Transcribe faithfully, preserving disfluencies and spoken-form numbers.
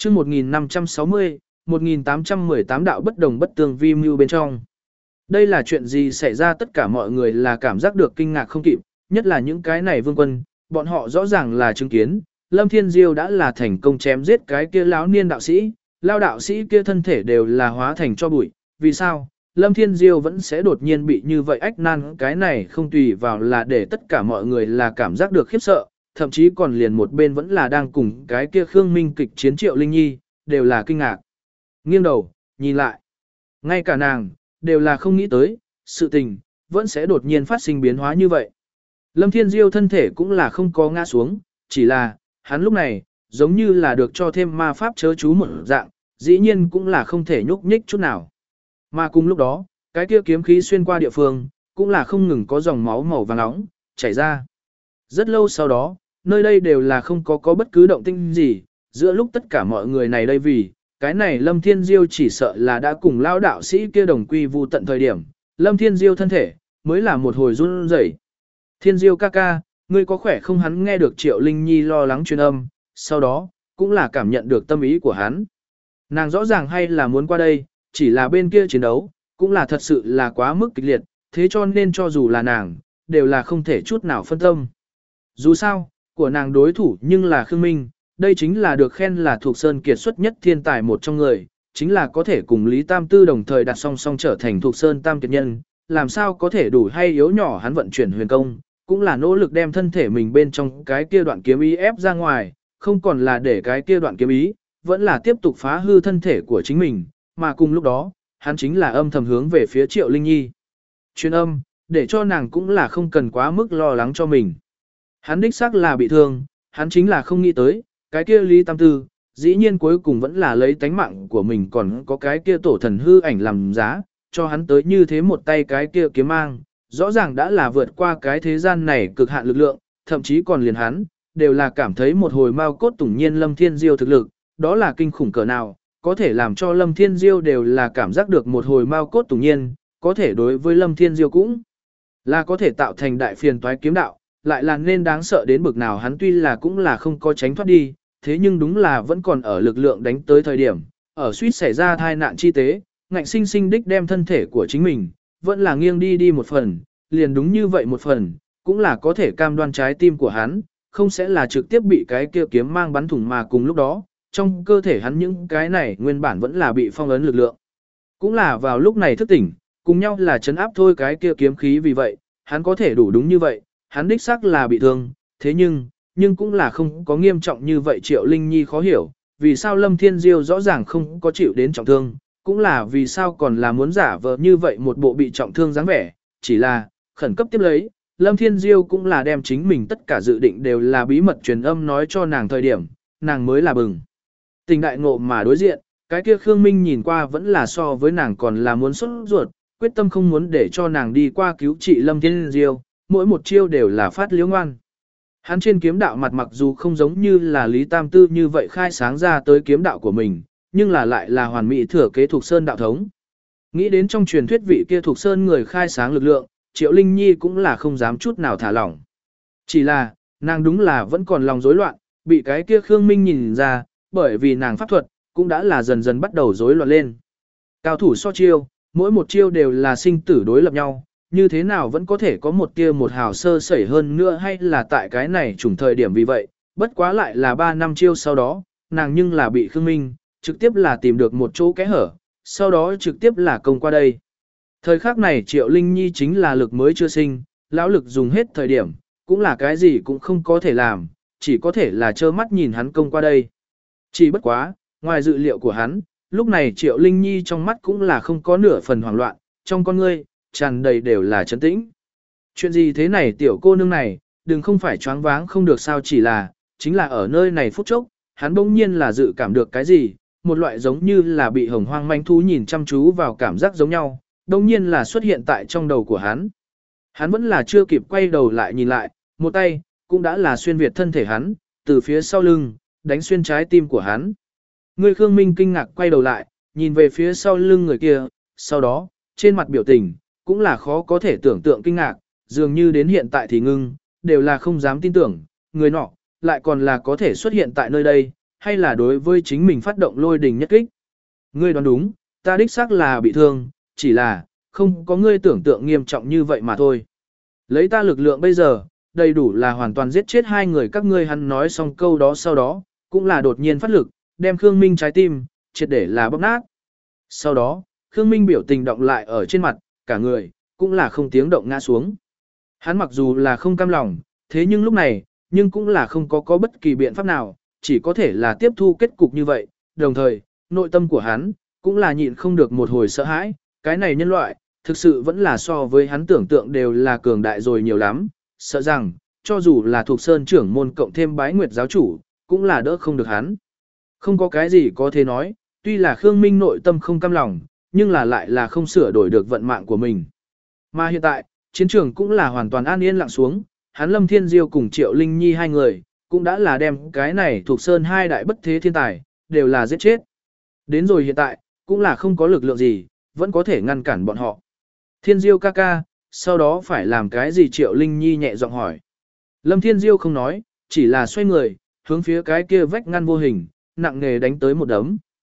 chương một nghìn năm trăm sáu mươi, một nghìn tám trăm mười tám đạo bất đồng bất tương vi mưu bên trong. Đây là chuyện gì xảy ra, tất cả mọi người là cảm giác được kinh ngạc không kịp, nhất là những cái này vương quân, bọn họ rõ ràng là chứng kiến, Lâm Thiên Diêu đã là thành công chém giết cái kia lão niên đạo sĩ, lao đạo sĩ kia thân thể đều là hóa thành cho bụi, vì sao? Lâm Thiên Diêu vẫn sẽ đột nhiên bị như vậy ách nan, cái này không tùy vào là để tất cả mọi người là cảm giác được khiếp sợ, thậm chí còn liền một bên vẫn là đang cùng cái kia Khương Minh kịch chiến Triệu Linh Nhi, đều là kinh ngạc. Nghiêng đầu, nhìn lại. Ngay cả nàng, đều là không nghĩ tới, sự tình, vẫn sẽ đột nhiên phát sinh biến hóa như vậy. Lâm Thiên Diêu thân thể cũng là không có ngã xuống, chỉ là, hắn lúc này, giống như là được cho thêm ma pháp chớ chú một dạng, dĩ nhiên cũng là không thể nhúc nhích chút nào. Mà cùng lúc đó, cái kia kiếm khí xuyên qua địa phương, cũng là không ngừng có dòng máu màu vàng nóng chảy ra. Rất lâu sau đó, nơi đây đều là không có có bất cứ động tĩnh gì, giữa lúc tất cả mọi người này đây vì, cái này Lâm Thiên Diêu chỉ sợ là đã cùng lao đạo sĩ kia đồng quy vu tận thời điểm, Lâm Thiên Diêu thân thể, mới là một hồi run rẩy. Thiên Diêu ca ca, ngươi có khỏe không? Hắn nghe được Triệu Linh Nhi lo lắng truyền âm, sau đó, cũng là cảm nhận được tâm ý của hắn. Nàng rõ ràng hay là muốn qua đây, chỉ là bên kia chiến đấu, cũng là thật sự là quá mức kịch liệt, thế cho nên cho dù là nàng, đều là không thể chút nào phân tâm. Dù sao, của nàng đối thủ nhưng là Khương Minh, đây chính là được khen là thuộc sơn kiệt xuất nhất thiên tài một trong người, chính là có thể cùng Lý Tam Tư đồng thời đặt song song trở thành thuộc sơn tam kiệt nhân, làm sao có thể đủ hay yếu nhỏ hắn vận chuyển huyền công, cũng là nỗ lực đem thân thể mình bên trong cái kia đoạn kiếm ý ép ra ngoài, không còn là để cái kia đoạn kiếm ý, vẫn là tiếp tục phá hư thân thể của chính mình, mà cùng lúc đó, hắn chính là âm thầm hướng về phía Triệu Linh Nhi. Truyền âm, để cho nàng cũng là không cần quá mức lo lắng cho mình. Hắn đích xác là bị thương, hắn chính là không nghĩ tới, cái kia Lý Tam Tư, dĩ nhiên cuối cùng vẫn là lấy tánh mạng của mình, còn có cái kia tổ thần hư ảnh làm giá, cho hắn tới như thế một tay cái kia kiếm mang, rõ ràng đã là vượt qua cái thế gian này cực hạn lực lượng, thậm chí còn liền hắn, đều là cảm thấy một hồi mau cốt tủng nhiên Lâm Thiên Diêu thực lực, đó là kinh khủng cỡ nào, có thể làm cho Lâm Thiên Diêu đều là cảm giác được một hồi mau cốt tủng nhiên, có thể đối với Lâm Thiên Diêu cũng là có thể tạo thành đại phiền toái kiếm đạo, lại là nên đáng sợ đến bực nào. Hắn tuy là cũng là không có tránh thoát đi, thế nhưng đúng là vẫn còn ở lực lượng đánh tới thời điểm, ở suýt xảy ra tai nạn chi tế, ngạnh sinh sinh đích đem thân thể của chính mình, vẫn là nghiêng đi đi một phần, liền đúng như vậy một phần, cũng là có thể cam đoan trái tim của hắn, không sẽ là trực tiếp bị cái kia kiếm mang bắn thủng, mà cùng lúc đó, trong cơ thể hắn những cái này nguyên bản vẫn là bị phong ấn lực lượng. Cũng là vào lúc này thức tỉnh, cùng nhau là chấn áp thôi cái kia kiếm khí, vì vậy, hắn có thể đủ đúng như vậy, hắn đích xác là bị thương, thế nhưng, nhưng cũng là không có nghiêm trọng như vậy. Triệu Linh Nhi khó hiểu, vì sao Lâm Thiên Diêu rõ ràng không có chịu đến trọng thương, cũng là vì sao còn là muốn giả vờ như vậy một bộ bị trọng thương dáng vẻ, chỉ là, khẩn cấp tiếp lấy, Lâm Thiên Diêu cũng là đem chính mình tất cả dự định đều là bí mật truyền âm nói cho nàng thời điểm, nàng mới là bừng. Tình đại ngộ mà đối diện, cái kia Khương Minh nhìn qua vẫn là so với nàng còn là muốn xuất ruột, quyết tâm không muốn để cho nàng đi qua cứu trị Lâm Thiên Diêu, mỗi một chiêu đều là phát liếu ngoan. Hắn trên kiếm đạo mặt mặc dù không giống như là Lý Tam Tư như vậy khai sáng ra tới kiếm đạo của mình, nhưng là lại là hoàn mỹ thừa kế thuộc sơn đạo thống. Nghĩ đến trong truyền thuyết vị kia thuộc sơn người khai sáng lực lượng, Triệu Linh Nhi cũng là không dám chút nào thả lỏng. Chỉ là, nàng đúng là vẫn còn lòng rối loạn, bị cái kia Khương Minh nhìn ra, bởi vì nàng pháp thuật, cũng đã là dần dần bắt đầu rối loạn lên. Cao thủ so chiêu, mỗi một chiêu đều là sinh tử đối lập nhau, như thế nào vẫn có thể có một tia một hào sơ sẩy hơn nữa, hay là tại cái này trùng thời điểm vì vậy, bất quá lại là ba năm chiêu sau đó, nàng nhưng là bị Khương Minh, trực tiếp là tìm được một chỗ kẽ hở, sau đó trực tiếp là công qua đây. Thời khắc này Triệu Linh Nhi chính là lực mới chưa sinh, lão lực dùng hết thời điểm, cũng là cái gì cũng không có thể làm, chỉ có thể là trơ mắt nhìn hắn công qua đây. Chỉ bất quá, ngoài dự liệu của hắn, lúc này Triệu Linh Nhi trong mắt cũng là không có nửa phần hoảng loạn, trong con ngươi, tràn đầy đều là trấn tĩnh. Chuyện gì thế này tiểu cô nương này, đừng không phải choáng váng không được sao, chỉ là, chính là ở nơi này phút chốc, hắn bỗng nhiên là dự cảm được cái gì, một loại giống như là bị hồng hoang manh thú nhìn chăm chú vào cảm giác giống nhau, bỗng nhiên là xuất hiện tại trong đầu của hắn. Hắn vẫn là chưa kịp quay đầu lại nhìn lại, một tay, cũng đã là xuyên việt thân thể hắn, từ phía sau lưng, đánh xuyên trái tim của hắn. Người Khương Minh kinh ngạc quay đầu lại, nhìn về phía sau lưng người kia, sau đó, trên mặt biểu tình, cũng là khó có thể tưởng tượng kinh ngạc, dường như đến hiện tại thì ngưng, đều là không dám tin tưởng, người nọ, lại còn là có thể xuất hiện tại nơi đây. hay là đối với chính mình phát động lôi đình nhất kích. Ngươi đoán đúng, ta đích xác là bị thương, chỉ là, không có ngươi tưởng tượng nghiêm trọng như vậy mà thôi. Lấy ta lực lượng bây giờ, đầy đủ là hoàn toàn giết chết hai người các ngươi. Hắn nói xong câu đó sau đó, cũng là đột nhiên phát lực, đem Khương Minh trái tim, triệt để là bóp nát. Sau đó, Khương Minh biểu tình động lại ở trên mặt, cả người, cũng là không tiếng động ngã xuống. Hắn mặc dù là không cam lòng, thế nhưng lúc này, nhưng cũng là không có có bất kỳ biện pháp nào, chỉ có thể là tiếp thu kết cục như vậy. Đồng thời, nội tâm của hắn, cũng là nhịn không được một hồi sợ hãi, cái này nhân loại, thực sự vẫn là so với hắn tưởng tượng đều là cường đại rồi nhiều lắm, sợ rằng, cho dù là thuộc sơn trưởng môn cộng thêm bái nguyệt giáo chủ, cũng là đỡ không được hắn. Không có cái gì có thể nói, tuy là Khương Minh nội tâm không cam lòng, nhưng là lại là không sửa đổi được vận mạng của mình. Mà hiện tại, chiến trường cũng là hoàn toàn an yên lặng xuống, hắn Lâm Thiên Diêu cùng Triệu Linh Nhi hai người, cũng đã là đem cái này thuộc sơn hai đại bất thế thiên tài, đều là giết chết. Đến rồi hiện tại, cũng là không có lực lượng gì, vẫn có thể ngăn cản bọn họ. Thiên Diêu ca ca, sau đó phải làm cái gì? Triệu Linh Nhi nhẹ giọng hỏi. Lâm Thiên Diêu không nói, chỉ là xoay người, hướng phía cái kia vách ngăn vô hình, nặng nề đánh tới một đấm.